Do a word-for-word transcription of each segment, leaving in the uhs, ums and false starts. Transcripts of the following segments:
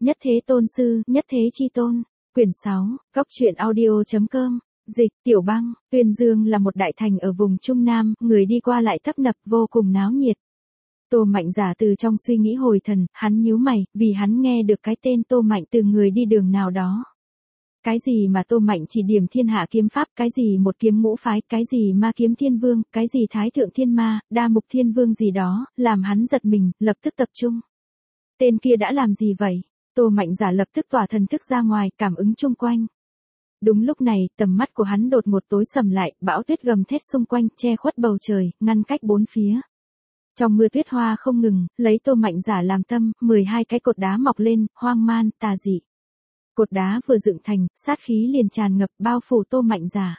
Nhất Thế Tôn Sư, Nhất Thế Chi Tôn. Quyển sáu, Góc truyện audio.com. Dịch, Tiểu Băng. Tuyên Dương là một đại thành ở vùng Trung Nam, người đi qua lại tấp nập, vô cùng náo nhiệt. Tô Mạnh Giả từ trong suy nghĩ hồi thần, hắn nhíu mày, vì hắn nghe được cái tên Tô Mạnh từ người đi đường nào đó. Cái gì mà Tô Mạnh chỉ điểm thiên hạ kiếm pháp, cái gì một kiếm ngũ phái, cái gì ma kiếm thiên vương, cái gì thái thượng thiên ma, đa mục thiên vương gì đó, làm hắn giật mình, lập tức tập trung. Tên kia đã làm gì vậy? Tô Mạnh Giả lập tức tỏa thần thức ra ngoài, cảm ứng chung quanh. Đúng lúc này, tầm mắt của hắn đột ngột tối sầm lại, bão tuyết gầm thét xung quanh, che khuất bầu trời, ngăn cách bốn phía. Trong mưa tuyết hoa không ngừng, lấy Tô Mạnh Giả làm tâm, mười hai cái cột đá mọc lên, hoang man, tà dị. Cột đá vừa dựng thành, sát khí liền tràn ngập, bao phủ Tô Mạnh Giả.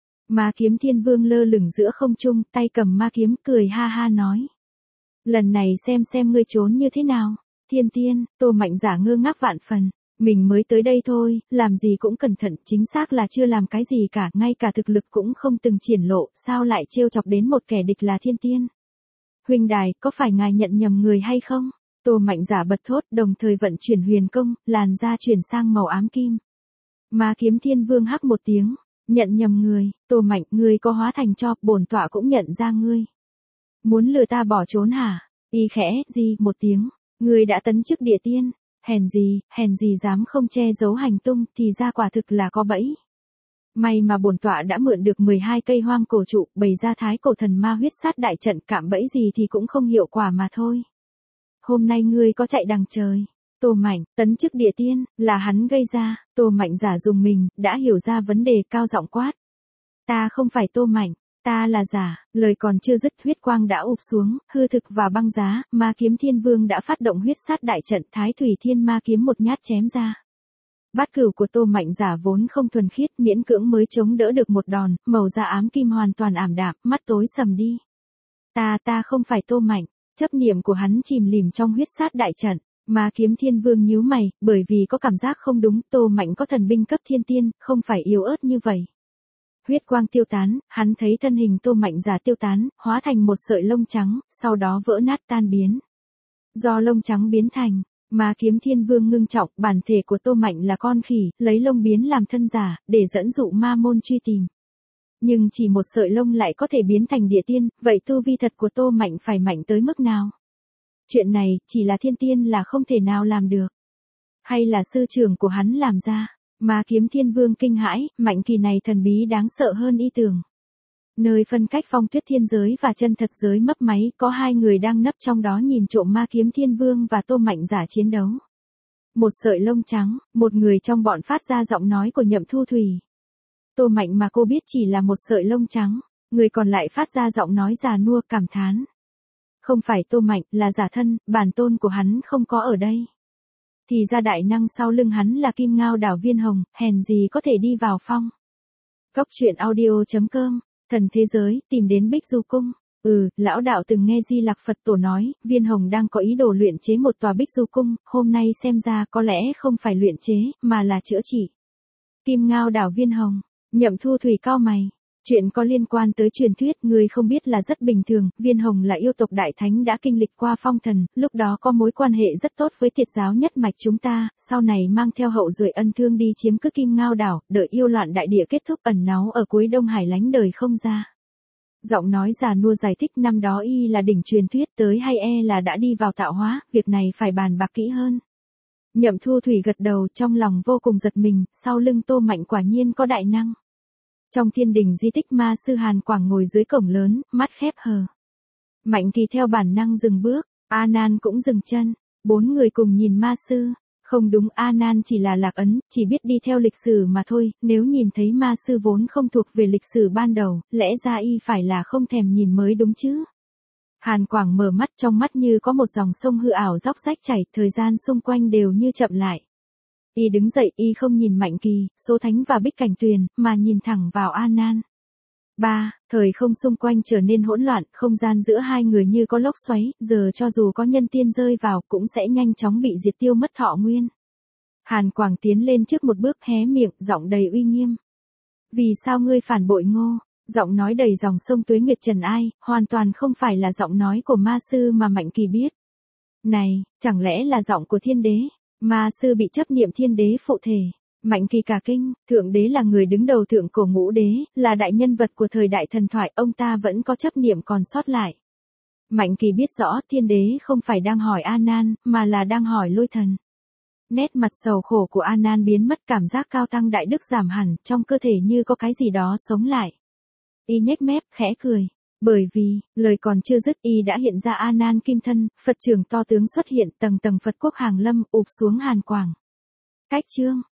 Ma kiếm thiên vương lơ lửng giữa không trung, tay cầm ma kiếm, cười ha ha nói. Lần này xem xem ngươi trốn như thế nào. Thiên tiên, Tô Mạnh Giả ngơ ngác vạn phần. Mình mới tới đây thôi, làm gì cũng cẩn thận, chính xác là chưa làm cái gì cả, ngay cả thực lực cũng không từng triển lộ, sao lại trêu chọc đến một kẻ địch là thiên tiên. Huynh đài, có phải ngài nhận nhầm người hay không? Tô Mạnh Giả bật thốt, đồng thời vận chuyển huyền công, làn da chuyển sang màu ám kim. Ma kiếm thiên vương hắc một tiếng, nhận nhầm người. Tô Mạnh, ngươi có hóa thành tro, bổn tọa cũng nhận ra ngươi. Muốn lừa ta bỏ trốn hả? Y khẽ, gì, một tiếng, ngươi đã tấn chức địa tiên. Hèn gì, hèn gì dám không che giấu hành tung, thì ra quả thực là có bẫy. May mà bổn tọa đã mượn được mười hai cây hoang cổ trụ, bày ra thái cổ thần ma huyết sát đại trận, cạm bẫy gì thì cũng không hiệu quả mà thôi. Hôm nay ngươi có chạy đằng trời. Tô Mạnh, tấn chức địa tiên, là hắn gây ra. Tô Mạnh Giả dùng mình, đã hiểu ra vấn đề, cao giọng quát. Ta không phải Tô Mạnh, ta là giả. Lời còn chưa dứt, huyết quang đã ụp xuống, hư thực và băng giá, ma kiếm thiên vương đã phát động huyết sát đại trận, thái thủy thiên ma kiếm một nhát chém ra. Bát cửu của Tô Mạnh Giả vốn không thuần khiết, miễn cưỡng mới chống đỡ được một đòn, màu da ám kim hoàn toàn ảm đạm, mắt tối sầm đi. Ta ta không phải Tô Mạnh. Chấp niệm của hắn chìm lìm trong huyết sát đại trận. Ma kiếm thiên vương nhíu mày, bởi vì có cảm giác không đúng, Tô Mạnh có thần binh cấp thiên tiên, không phải yếu ớt như vậy. Huyết quang tiêu tán, hắn thấy thân hình Tô Mạnh Giả tiêu tán, hóa thành một sợi lông trắng, sau đó vỡ nát tan biến. Do lông trắng biến thành, Ma kiếm thiên vương ngưng trọng, bản thể của Tô Mạnh là con khỉ, lấy lông biến làm thân giả, để dẫn dụ ma môn truy tìm. Nhưng chỉ một sợi lông lại có thể biến thành địa tiên, vậy tu vi thật của Tô Mạnh phải mạnh tới mức nào? Chuyện này, chỉ là thiên tiên là không thể nào làm được. Hay là sư trưởng của hắn làm ra? Ma kiếm thiên vương kinh hãi, Mạnh kỳ này thần bí đáng sợ hơn y tưởng. Nơi phân cách phong tuyết thiên giới và chân thật giới mấp máy, có hai người đang nấp trong đó nhìn trộm ma kiếm thiên vương và Tô Mạnh Giả chiến đấu. Một sợi lông trắng, một người trong bọn phát ra giọng nói của Nhậm Thu Thủy. Tô Mạnh mà cô biết chỉ là một sợi lông trắng, người còn lại phát ra giọng nói già nua cảm thán. Không phải Tô Mạnh, là giả thân, bản tôn của hắn không có ở đây. Thì ra đại năng sau lưng hắn là Kim Ngao đảo Viên Hồng, hèn gì có thể đi vào phong. Góc truyện audio.com. Thần thế giới, tìm đến Bích Du Cung. Ừ, lão đạo từng nghe Di Lặc Phật Tổ nói, Viên Hồng đang có ý đồ luyện chế một tòa Bích Du Cung, hôm nay xem ra có lẽ không phải luyện chế, mà là chữa trị. Kim Ngao đảo Viên Hồng, Nhậm Thu Thủy cau mày. Chuyện có liên quan tới truyền thuyết, người không biết là rất bình thường, Viên Hồng là yêu tộc đại thánh đã kinh lịch qua phong thần, lúc đó có mối quan hệ rất tốt với Tiệt giáo nhất mạch chúng ta, sau này mang theo hậu duệ ân thương đi chiếm cứ Kim Ngao đảo, đợi yêu loạn đại địa kết thúc ẩn náu ở cuối Đông Hải lánh đời không ra. Giọng nói già nua giải thích năm đó y là đỉnh truyền thuyết, tới hay e là đã đi vào tạo hóa, việc này phải bàn bạc kỹ hơn. Nhậm Thu Thủy gật đầu, trong lòng vô cùng giật mình, sau lưng Tô Mạnh quả nhiên có đại năng. Trong thiên đình di tích ma sư Hàn Quảng ngồi dưới cổng lớn, mắt khép hờ. Mạnh Kỳ theo bản năng dừng bước, A Nan cũng dừng chân, bốn người cùng nhìn ma sư. Không đúng, A Nan chỉ là lạc ấn, chỉ biết đi theo lịch sử mà thôi, nếu nhìn thấy ma sư vốn không thuộc về lịch sử ban đầu, lẽ ra y phải là không thèm nhìn mới đúng chứ. Hàn Quảng mở mắt, trong mắt như có một dòng sông hư ảo róc rách chảy, thời gian xung quanh đều như chậm lại. Y đứng dậy, y không nhìn Mạnh Kỳ, Số Thánh và Bích Cảnh Tuyền, mà nhìn thẳng vào A Nan. ba. Thời không xung quanh trở nên hỗn loạn, không gian giữa hai người như có lốc xoáy, giờ cho dù có nhân tiên rơi vào cũng sẽ nhanh chóng bị diệt tiêu mất thọ nguyên. Hàn Quảng tiến lên trước một bước, hé miệng, giọng đầy uy nghiêm. Vì sao ngươi phản bội Ngô? Giọng nói đầy dòng sông tuế nguyệt trần ai, hoàn toàn không phải là giọng nói của ma sư mà Mạnh Kỳ biết. Này, chẳng lẽ là giọng của thiên đế? Ma sư bị chấp niệm thiên đế phụ thể. Mạnh Kỳ cả kinh, thượng đế là người đứng đầu thượng cổ ngũ đế, là đại nhân vật của thời đại thần thoại, ông ta vẫn có chấp niệm còn sót lại. Mạnh Kỳ biết rõ thiên đế không phải đang hỏi A Nan, mà là đang hỏi lôi thần. Nét mặt sầu khổ của A Nan biến mất, cảm giác cao tăng đại đức giảm hẳn, trong cơ thể như có cái gì đó sống lại. Y nhếch mép, khẽ cười. Bởi vì, lời còn chưa dứt y đã hiện ra A Nan kim thân, Phật trưởng to tướng xuất hiện, tầng tầng Phật quốc hàng lâm, ụp xuống hàn quảng. Cách chương.